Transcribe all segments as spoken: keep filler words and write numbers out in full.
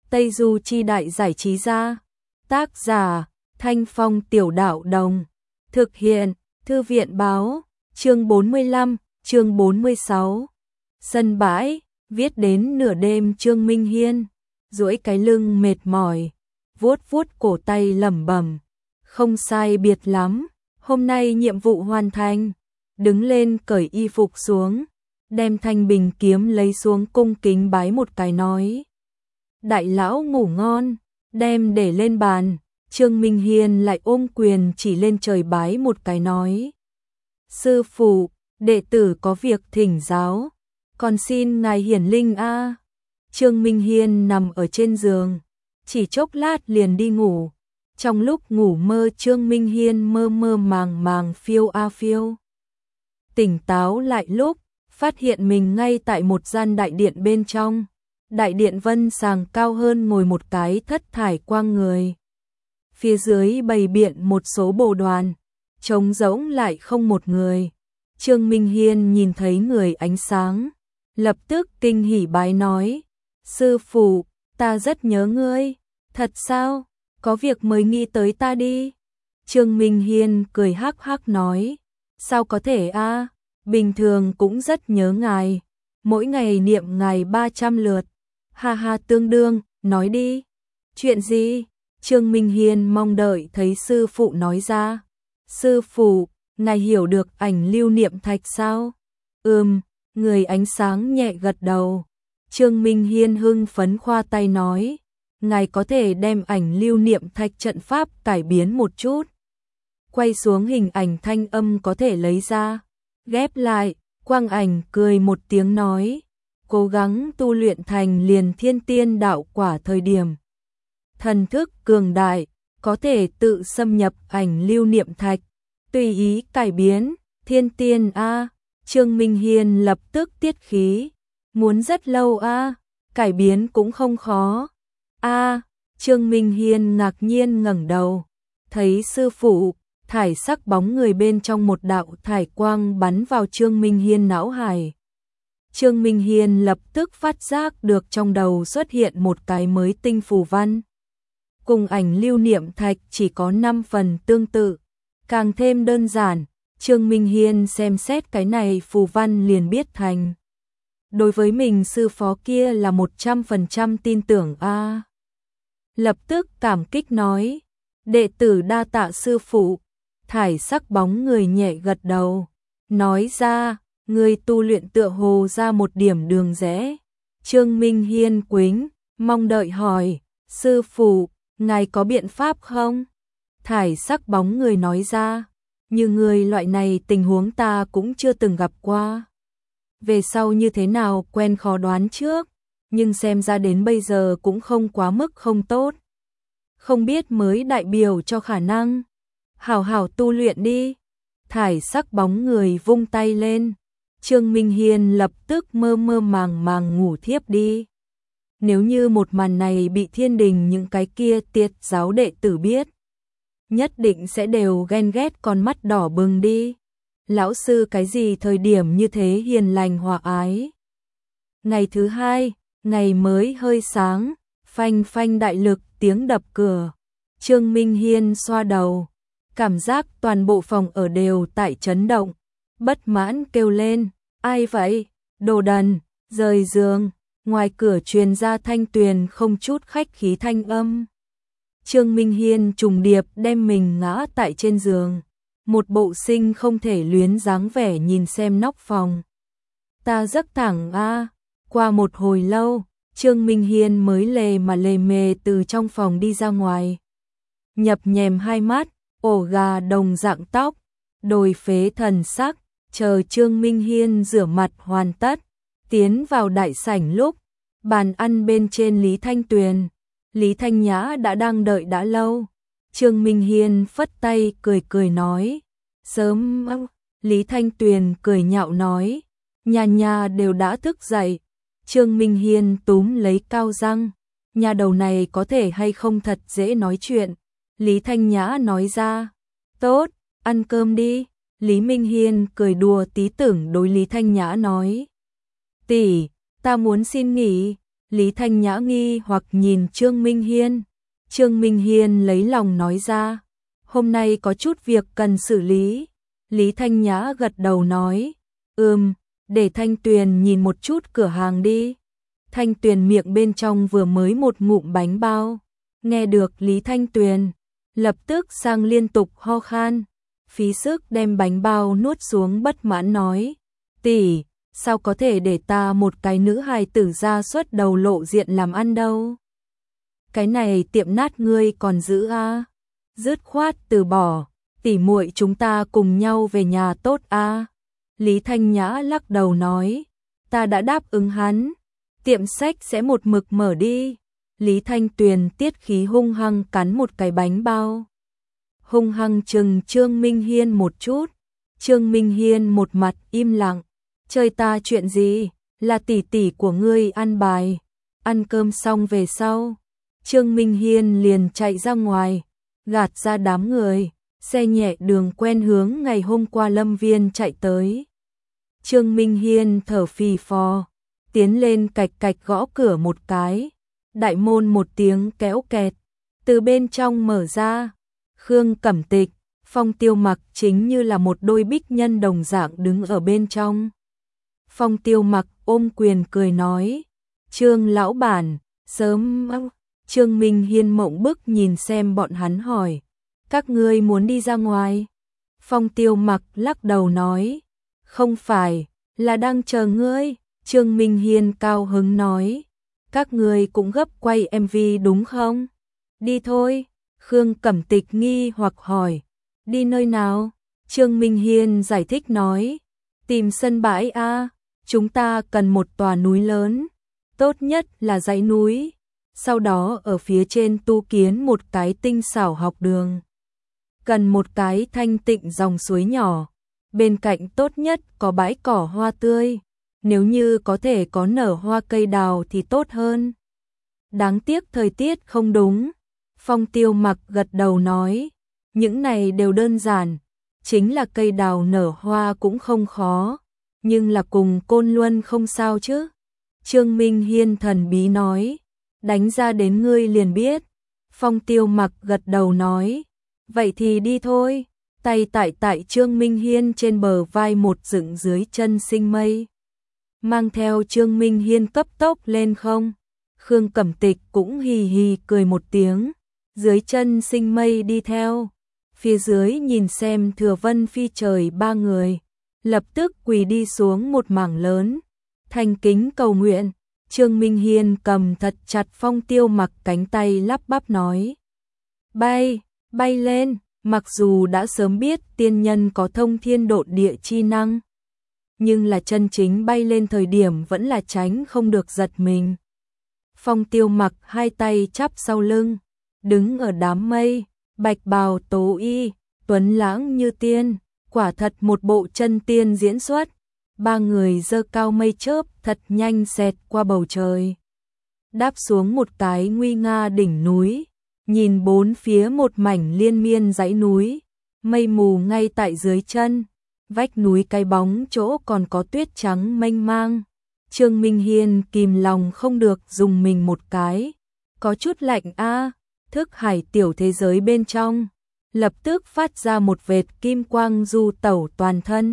Tây Du Chi Đại Giải Trí Gia. Tác giả Thanh Phong Tiểu Đạo Đồng. Thực hiện Thư viện Báo. Chương bốn mươi lăm, chương bốn mươi sáu. Sân bãi, viết đến nửa đêm. Trương Minh Hiên duỗi cái lưng mệt mỏi, vuốt vuốt cổ tay lẩm bẩm, không sai biệt lắm, hôm nay nhiệm vụ hoàn thành. Đứng lên cởi y phục xuống, đem thanh bình kiếm lấy xuống, cung kính bái một cái nói: đại lão ngủ ngon. Đem để lên bàn, Trương Minh Hiên lại ôm quyền chỉ lên trời bái một cái nói: sư phụ, đệ tử có việc thỉnh giáo, còn xin ngài hiển linh a. Trương Minh Hiên nằm ở trên giường, chỉ chốc lát liền đi ngủ. Trong lúc ngủ mơ, Trương Minh Hiên mơ mơ màng màng phiêu a phiêu. Tỉnh táo lại lúc, phát hiện mình ngay tại một gian đại điện bên trong. Đại điện vân sàng cao hơn ngồi một cái thất thải quang người. Phía dưới bày biện một số bồ đoàn, trống rỗng lại không một người. Trương Minh Hiên nhìn thấy người ánh sáng, lập tức kinh hỉ bái nói: sư phụ, ta rất nhớ ngươi. Thật sao? Có việc mới nghĩ tới ta đi. Trương Minh Hiên cười hắc hắc nói: sao có thể a, bình thường cũng rất nhớ ngài, mỗi ngày niệm ngài ba trăm lượt. Ha ha, tương đương, nói đi. Chuyện gì? Trương Minh Hiên mong đợi thấy sư phụ nói ra. Sư phụ, ngài hiểu được ảnh lưu niệm thạch sao? Ừm, người ánh sáng nhẹ gật đầu. Trương Minh Hiên hưng phấn khoa tay nói: ngài có thể đem ảnh lưu niệm thạch trận pháp cải biến một chút. Quay xuống hình ảnh thanh âm có thể lấy ra, ghép lại. Quang ảnh cười một tiếng nói: cố gắng tu luyện thành liền thiên tiên đạo quả thời điểm, thần thức cường đại, có thể tự xâm nhập ảnh lưu niệm thạch, tùy ý cải biến. Thiên tiên a. Trương Minh Hiên lập tức tiết khí, muốn rất lâu a, cải biến cũng không khó. A. Trương Minh Hiên ngạc nhiên ngẩng đầu, thấy sư phụ, thải sắc bóng người bên trong một đạo thải quang bắn vào Trương Minh Hiên não hải. Trương Minh Hiên lập tức phát giác được trong đầu xuất hiện một cái mới tinh phù văn. Cùng ảnh lưu niệm thạch chỉ có năm phần tương tự, càng thêm đơn giản. Trương Minh Hiên xem xét cái này phù văn liền biết thành. Đối với mình sư phó kia là một trăm phần trăm tin tưởng a. À. Lập tức cảm kích nói: đệ tử đa tạ sư phụ. Thải sắc bóng người nhẹ gật đầu, nói ra: người tu luyện tựa hồ ra một điểm đường rẽ. Trương Minh Hiên quính, mong đợi hỏi: sư phụ, ngài có biện pháp không? Thải sắc bóng người nói ra: như người loại này tình huống ta cũng chưa từng gặp qua. Về sau như thế nào quen khó đoán trước, nhưng xem ra đến bây giờ cũng không quá mức không tốt. Không biết mới đại biểu cho khả năng. Hảo hảo tu luyện đi. Thải sắc bóng người vung tay lên. Trương Minh Hiên lập tức mơ mơ màng màng ngủ thiếp đi. Nếu như một màn này bị thiên đình những cái kia tiệt giáo đệ tử biết, nhất định sẽ đều ghen ghét con mắt đỏ bừng đi. Lão sư cái gì thời điểm như thế hiền lành hòa ái. Ngày thứ hai, ngày mới hơi sáng, phanh phanh đại lực tiếng đập cửa. Trương Minh Hiên xoa đầu, cảm giác toàn bộ phòng ở đều tại chấn động, bất mãn kêu lên: ai vậy? Đồ đần, rời giường. Ngoài cửa truyền ra thanh tuyền không chút khách khí thanh âm. Trương Minh Hiên trùng điệp đem mình ngã tại trên giường, một bộ sinh không thể luyến dáng vẻ nhìn xem nóc phòng. Ta giấc thẳng a. Qua một hồi lâu, Trương Minh Hiên mới lề mà lề mề từ trong phòng đi ra ngoài. Nhập nhèm hai mắt, ổ gà đồng dạng tóc, đồi phế thần sắc. Chờ Trương Minh Hiên rửa mặt hoàn tất, tiến vào đại sảnh lúc, bàn ăn bên trên Lý Thanh Tuyền, Lý Thanh Nhã đã đang đợi đã lâu. Trương Minh Hiên phất tay cười cười nói: sớm. Lý Thanh Tuyền cười nhạo nói: nhà nhà đều đã thức dậy. Trương Minh Hiên túm lấy cao răng: nhà đầu này có thể hay không thật dễ nói chuyện. Lý Thanh Nhã nói ra: tốt, ăn cơm đi. Lý Minh Hiên cười đùa tí tưởng đối Lý Thanh Nhã nói: tỷ, ta muốn xin nghỉ. Lý Thanh Nhã nghi hoặc nhìn Trương Minh Hiên. Trương Minh Hiên lấy lòng nói ra, hôm nay có chút việc cần xử lý. Lý Thanh Nhã gật đầu nói, ừm, để Thanh Tuyền nhìn một chút cửa hàng đi. Thanh Tuyền miệng bên trong vừa mới một ngụm bánh bao, nghe được Lý Thanh Tuyền, lập tức sang liên tục ho khan, phí sức đem bánh bao nuốt xuống, bất mãn nói, tỷ, sao có thể để ta một cái nữ hài tử ra xuất đầu lộ diện làm ăn đâu. Cái này tiệm nát ngươi còn giữ a? Dứt khoát từ bỏ, tỷ muội chúng ta cùng nhau về nhà tốt a. Lý Thanh Nhã lắc đầu nói, ta đã đáp ứng hắn, tiệm sách sẽ một mực mở đi. Lý Thanh Tuyền tiết khí hung hăng cắn một cái bánh bao, hung hăng chừng Trương Minh Hiên một chút. Trương Minh Hiên một mặt im lặng, chơi ta chuyện gì, là tỷ tỷ của ngươi ăn bài. Ăn cơm xong về sau, Trương Minh Hiên liền chạy ra ngoài, gạt ra đám người, xe nhẹ đường quen hướng ngày hôm qua Lâm Viên chạy tới. Trương Minh Hiên thở phì phò, tiến lên cạch cạch gõ cửa một cái, đại môn một tiếng kéo kẹt, từ bên trong mở ra, Khương Cẩm Tịch, Phong Tiêu Mặc chính như là một đôi bích nhân đồng dạng đứng ở bên trong. Phong Tiêu Mặc ôm quyền cười nói, Trương lão bản, sớm. Trương Minh Hiên mộng bức nhìn xem bọn hắn hỏi, các ngươi muốn đi ra ngoài? Phong Tiêu Mặc lắc đầu nói, không phải, là đang chờ ngươi. Trương Minh Hiên cao hứng nói, các ngươi cũng gấp quay em vê đúng không? Đi thôi. Khương Cẩm Tịch nghi hoặc hỏi, đi nơi nào? Trương Minh Hiên giải thích nói, tìm sân bãi a, chúng ta cần một tòa núi lớn, tốt nhất là dãy núi, sau đó ở phía trên tu kiến một cái tinh xảo học đường. Cần một cái thanh tịnh dòng suối nhỏ, bên cạnh tốt nhất có bãi cỏ hoa tươi, nếu như có thể có nở hoa cây đào thì tốt hơn. Đáng tiếc thời tiết không đúng. Phong Tiêu Mặc gật đầu nói, những này đều đơn giản, chính là cây đào nở hoa cũng không khó, nhưng là cùng Côn Luân không sao chứ. Trương Minh Hiên thần bí nói, đánh ra đến ngươi liền biết. Phong Tiêu Mặc gật đầu nói, vậy thì đi thôi. Tay tại tại Trương Minh Hiên trên bờ vai một dựng dưới chân sinh mây, mang theo Trương Minh Hiên cấp tốc lên không. Khương Cẩm Tịch cũng hì hì cười một tiếng, dưới chân sinh mây đi theo. Phía dưới nhìn xem Thừa Vân Phi Trời ba người, lập tức quỳ đi xuống một mảng lớn, thành kính cầu nguyện. Trương Minh Hiên cầm thật chặt Phong Tiêu Mặc cánh tay, lắp bắp nói, bay, bay lên. Mặc dù đã sớm biết tiên nhân có thông thiên độn địa chi năng, nhưng là chân chính bay lên thời điểm vẫn là tránh không được giật mình. Phong Tiêu Mặc hai tay chắp sau lưng, đứng ở đám mây, bạch bào tố y, tuấn lãng như tiên, quả thật một bộ chân tiên diễn xuất. Ba người giơ cao mây chớp thật nhanh xẹt qua bầu trời, đáp xuống một cái nguy nga đỉnh núi. Nhìn bốn phía một mảnh liên miên dãy núi, mây mù ngay tại dưới chân, vách núi cái bóng chỗ còn có tuyết trắng mênh mang. Trương Minh Hiên kìm lòng không được dùng mình một cái, có chút lạnh a. Thức hải tiểu thế giới bên trong, lập tức phát ra một vệt kim quang du tẩu toàn thân.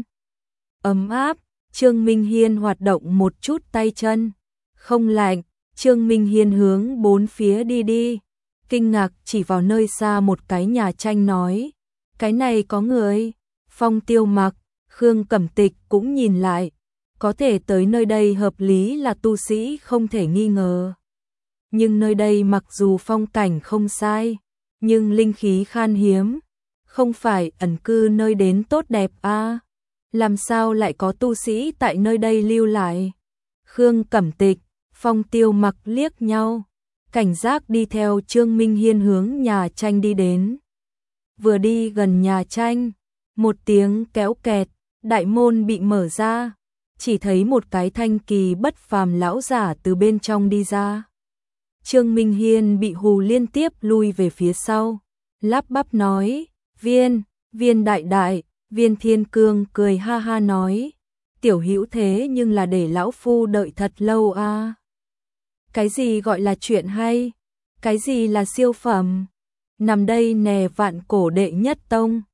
Ấm áp, Trương Minh Hiên hoạt động một chút tay chân, không lạnh. Trương Minh Hiên hướng bốn phía đi đi, kinh ngạc chỉ vào nơi xa một cái nhà tranh nói, cái này có người. Phong Tiêu Mặc, Khương Cẩm Tịch cũng nhìn lại, có thể tới nơi đây hợp lý là tu sĩ không thể nghi ngờ. Nhưng nơi đây mặc dù phong cảnh không sai, nhưng linh khí khan hiếm, không phải ẩn cư nơi đến tốt đẹp a. À, làm sao lại có tu sĩ tại nơi đây lưu lại? Khương Cẩm Tịch, Phong Tiêu Mặc liếc nhau, cảnh giác đi theo Trương Minh Hiên hướng nhà tranh đi đến. Vừa đi gần nhà tranh, một tiếng kéo kẹt, đại môn bị mở ra, chỉ thấy một cái thanh kỳ bất phàm lão giả từ bên trong đi ra. Trương Minh Hiên bị hù liên tiếp lui về phía sau, lắp bắp nói, Viên, Viên đại đại. Viên Thiên Cương cười ha ha nói, tiểu hữu thế nhưng là để lão phu đợi thật lâu a. À. Cái gì gọi là chuyện hay? Cái gì là siêu phẩm? Nằm đây nè vạn cổ đệ nhất tông.